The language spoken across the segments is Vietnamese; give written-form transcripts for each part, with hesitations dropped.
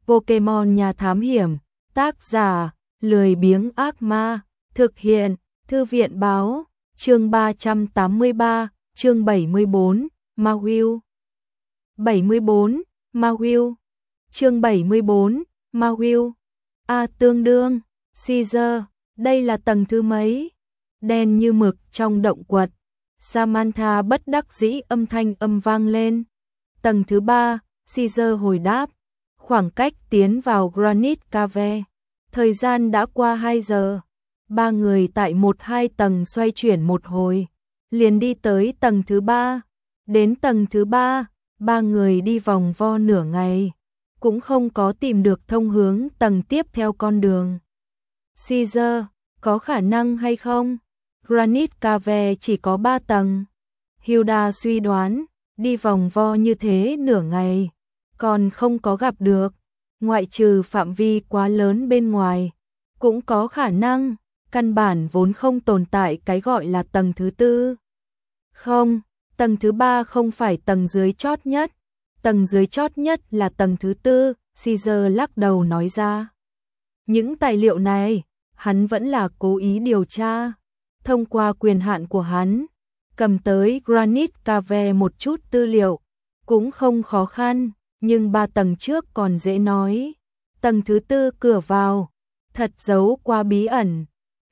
Pokemon nhà thám hiểm, tác giả, lười biếng ác ma, thực hiện, thư viện báo, chương 383, chương 74, Mawiu. 74, Mawiu. Chương 74, Mawiu. Tương đương, Caesar, đây là tầng thứ mấy? Đen như mực trong động quật. Samantha bất đắc dĩ âm thanh vang lên. Tầng thứ 3, Caesar hồi đáp. Khoảng cách tiến vào Granite Cave. Thời gian đã qua 2 giờ. Ba người tại 1-2 tầng xoay chuyển một hồi. Liền đi tới tầng thứ 3. Đến tầng thứ 3, ba người đi vòng vo nửa ngày. Cũng không có tìm được thông hướng tầng tiếp theo con đường. Caesar, có khả năng hay không? Granite Cave chỉ có 3 tầng. Hilda suy đoán, đi vòng vo như thế nửa ngày, còn không có gặp được, ngoại trừ phạm vi quá lớn bên ngoài, cũng có khả năng, căn bản vốn không tồn tại cái gọi là tầng thứ 4. Không, tầng thứ 3 không phải tầng dưới chót nhất, tầng dưới chót nhất là tầng thứ 4, Caesar lắc đầu nói ra. Những tài liệu này, hắn vẫn là cố ý điều tra, thông qua quyền hạn của hắn, cầm tới Granite Cave một chút tư liệu, cũng không khó khăn, nhưng 3 tầng trước còn dễ nói. Tầng thứ 4 cửa vào, thật giấu qua bí ẩn.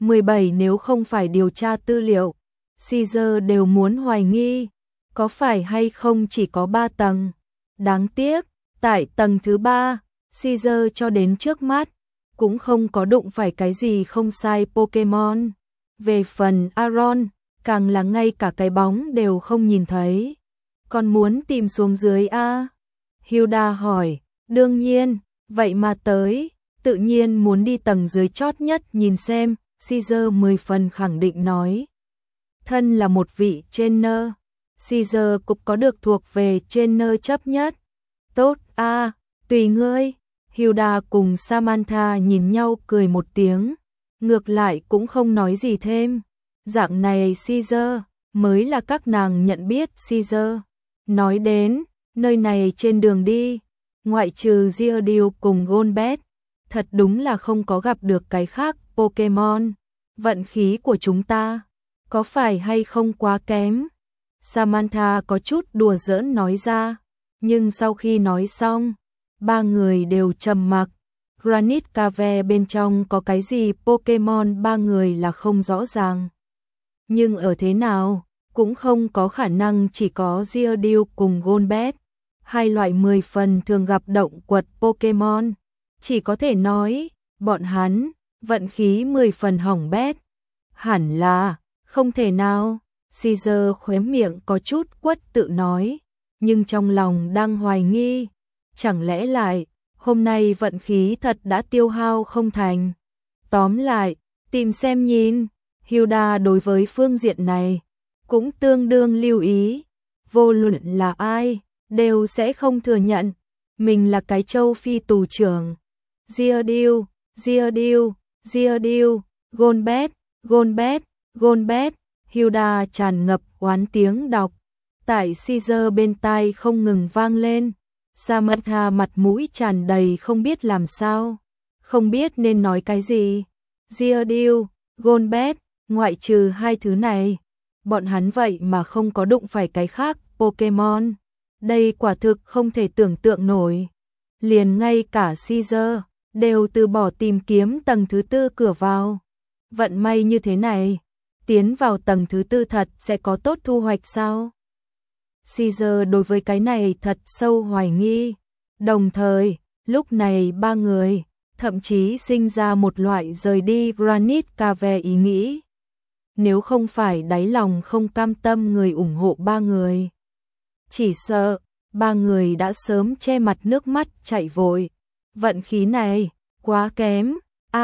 17 nếu không phải điều tra tư liệu, Caesar đều muốn hoài nghi, có phải hay không chỉ có 3 tầng. Đáng tiếc, tại tầng thứ 3, Caesar cho đến trước mắt, cũng không có đụng phải cái gì không sai Pokemon. Về phần Aaron, càng là ngay cả cái bóng đều không nhìn thấy. Còn muốn tìm xuống dưới a? Hilda hỏi, đương nhiên, vậy mà tới, tự nhiên muốn đi tầng dưới chót nhất nhìn xem, Caesar 10 phần khẳng định nói. Thân là một vị trainer, Caesar cũng có được thuộc về trainer chấp nhất. Tốt a, tùy ngươi. Hilda cùng Samantha nhìn nhau cười một tiếng, ngược lại cũng không nói gì thêm. Dạng này Caesar, mới là các nàng nhận biết Caesar. Nói đến, nơi này trên đường đi, ngoại trừ Geodude cùng Golbat, thật đúng là không có gặp được cái khác Pokemon. Vận khí của chúng ta, có phải hay không quá kém? Samantha có chút đùa giỡn nói ra, nhưng sau khi nói xong, ba người đều trầm mặc. Granite Cave bên trong có cái gì Pokemon ba người là không rõ ràng. Nhưng ở thế nào, cũng không có khả năng chỉ có Geodude cùng Golbat, hai loại 10 phần thường gặp động quật Pokemon. Chỉ có thể nói, bọn hắn, vận khí 10 phần hỏng bét. Hẳn là, không thể nào, Caesar khóe miệng có chút quất tự nói, nhưng trong lòng đang hoài nghi. Chẳng lẽ lại, hôm nay vận khí thật đã tiêu hao không thành. Tóm lại, tìm xem nhìn, Hilda đối với phương diện này cũng tương đương lưu ý. Vô luận là ai, đều sẽ không thừa nhận mình là cái châu phi tù trưởng. Geodude, Geodude, Geodude, Golbat, Golbat, Golbat. Hilda tràn ngập oán tiếng đọc, tại Caesar bên tai không ngừng vang lên. Samantha mặt mũi tràn đầy không biết làm sao, không biết nên nói cái gì. Geodude, Golbat, ngoại trừ hai thứ này, bọn hắn vậy mà không có đụng phải cái khác Pokemon. Đây quả thực không thể tưởng tượng nổi. Liền ngay cả Caesar đều từ bỏ tìm kiếm tầng thứ 4 cửa vào. Vận may như thế này, tiến vào tầng thứ 4 thật sẽ có tốt thu hoạch sao? Caesar đối với cái này thật sâu hoài nghi. Đồng thời, lúc này ba người thậm chí sinh ra một loại rời đi Granite Cave ý nghĩ. Nếu không phải đáy lòng không cam tâm người ủng hộ ba người, chỉ sợ ba người đã sớm che mặt nước mắt chạy vội. Vận khí này quá kém.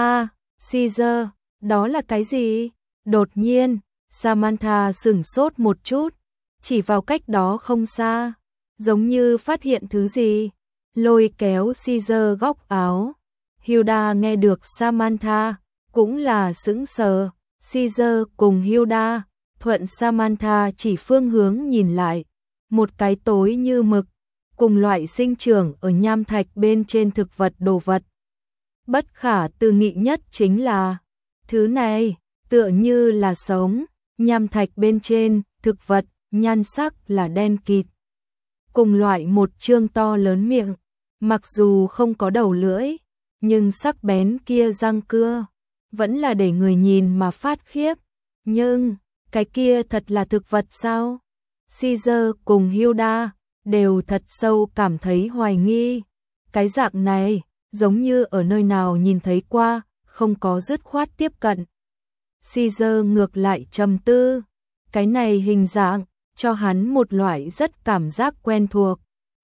Caesar, đó là cái gì? Đột nhiên, Samantha sửng sốt một chút, chỉ vào cách đó không xa, giống như phát hiện thứ gì, lôi kéo Caesar góc áo. Hilda nghe được Samantha, cũng là sững sờ. Caesar cùng Hilda thuận Samantha chỉ phương hướng nhìn lại, một cái tối như mực, cùng loại sinh trưởng ở nham thạch bên trên thực vật đồ vật. Bất khả tư nghị nhất chính là, thứ này, tựa như là sống, nham thạch bên trên, thực vật, nhan sắc là đen kịt. Cùng loại một trương to lớn miệng, mặc dù không có đầu lưỡi, nhưng sắc bén kia răng cưa, vẫn là để người nhìn mà phát khiếp. Nhưng, cái kia thật là thực vật sao? Caesar cùng Hilda đều thật sâu cảm thấy hoài nghi. Cái dạng này, giống như ở nơi nào nhìn thấy qua, không có dứt khoát tiếp cận. Caesar ngược lại trầm tư, cái này hình dạng, cho hắn một loại rất cảm giác quen thuộc.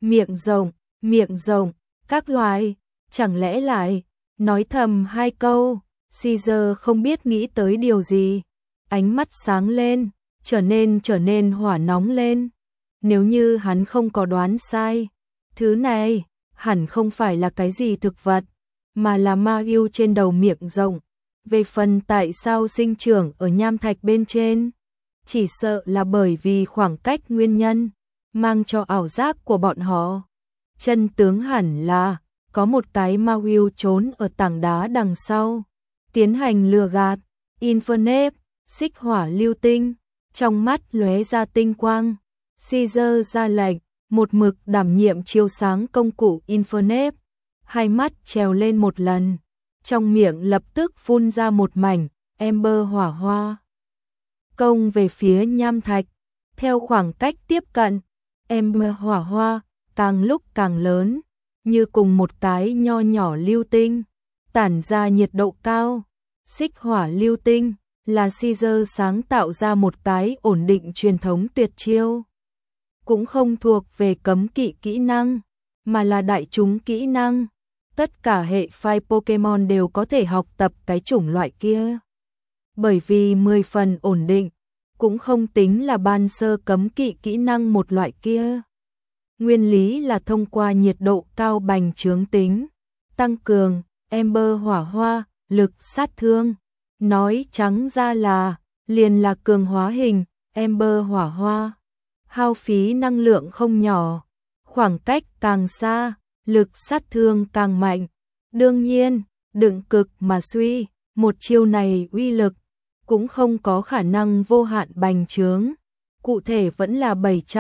Miệng rộng, các loài, chẳng lẽ lại, nói thầm hai câu, Caesar không biết nghĩ tới điều gì. Ánh mắt sáng lên, trở nên hỏa nóng lên. Nếu như hắn không có đoán sai, thứ này hẳn không phải là cái gì thực vật, mà là ma yêu trên đầu miệng rộng. Về phần tại sao sinh trưởng ở nham thạch bên trên, chỉ sợ là bởi vì khoảng cách nguyên nhân, mang cho ảo giác của bọn họ. Chân tướng hẳn là, có một cái ma yêu trốn ở tảng đá đằng sau, tiến hành lừa gạt. Infernape, xích hỏa lưu tinh, trong mắt lóe ra tinh quang. Caesar ra lệnh, một mực đảm nhiệm chiếu sáng công cụ Infernape, hai mắt trèo lên một lần, trong miệng lập tức phun ra một mảnh Ember hỏa hoa, công về phía nham thạch. Theo khoảng cách tiếp cận, Ember hỏa hoa càng lúc càng lớn, như cùng một cái nho nhỏ lưu tinh, tản ra nhiệt độ cao. Xích hỏa lưu tinh là Caesar sáng tạo ra một cái ổn định truyền thống tuyệt chiêu, cũng không thuộc về cấm kỵ kỹ năng, mà là đại chúng kỹ năng. Tất cả hệ phái Pokemon đều có thể học tập cái chủng loại kia. Bởi vì 10 phần ổn định, cũng không tính là ban sơ cấm kỵ kỹ năng một loại kia. Nguyên lý là thông qua nhiệt độ cao bành trướng tính, tăng cường Ember hỏa hoa, lực sát thương. Nói trắng ra là, liền là cường hóa hình Ember hỏa hoa. Hao phí năng lượng không nhỏ, khoảng cách càng xa, lực sát thương càng mạnh. Đương nhiên, đựng cực mà suy, một chiêu này uy lực cũng không có khả năng vô hạn bành trướng. Cụ thể vẫn là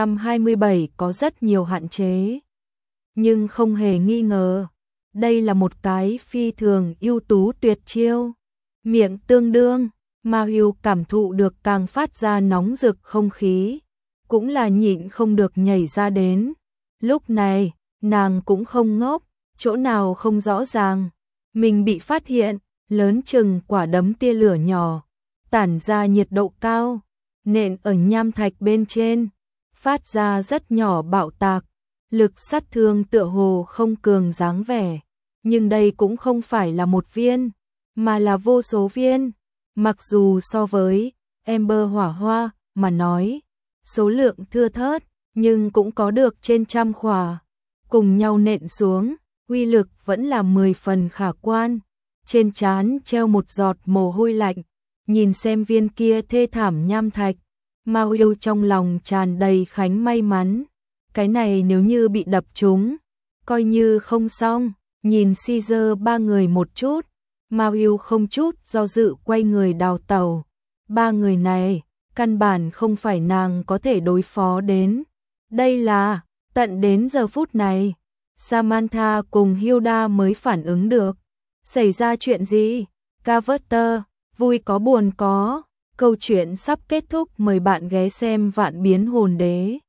727 có rất nhiều hạn chế. Nhưng không hề nghi ngờ, đây là một cái phi thường ưu tú tuyệt chiêu. Miệng tương đương, Ma Hưu cảm thụ được càng phát ra nóng rực không khí, cũng là nhịn không được nhảy ra đến. Lúc này, nàng cũng không ngốc, chỗ nào không rõ ràng. Mình bị phát hiện, lớn chừng quả đấm tia lửa nhỏ, tản ra nhiệt độ cao, nện ở nham thạch bên trên, phát ra rất nhỏ bạo tạc. Lực sát thương tựa hồ không cường dáng vẻ, nhưng đây cũng không phải là một viên, mà là vô số viên. Mặc dù so với Ember hỏa hoa mà nói, số lượng thưa thớt, nhưng cũng có được trên trăm khỏa. Cùng nhau nện xuống, uy lực vẫn là 10 phần khả quan. Trên trán treo một giọt mồ hôi lạnh, nhìn xem viên kia thê thảm nham thạch, Ma Hưu trong lòng tràn đầy khánh may mắn. Cái này nếu như bị đập trúng, coi như không xong. Nhìn Caesar ba người một chút, Ma Hưu không chút do dự quay người đào tẩu. Ba người này, căn bản không phải nàng có thể đối phó đến. Đây là, tận đến giờ phút này, Samantha cùng Hilda mới phản ứng được. Xảy ra chuyện gì? Carver, vui có buồn có. Câu chuyện sắp kết thúc, mời bạn ghé xem Vạn Biến Hồn Đế.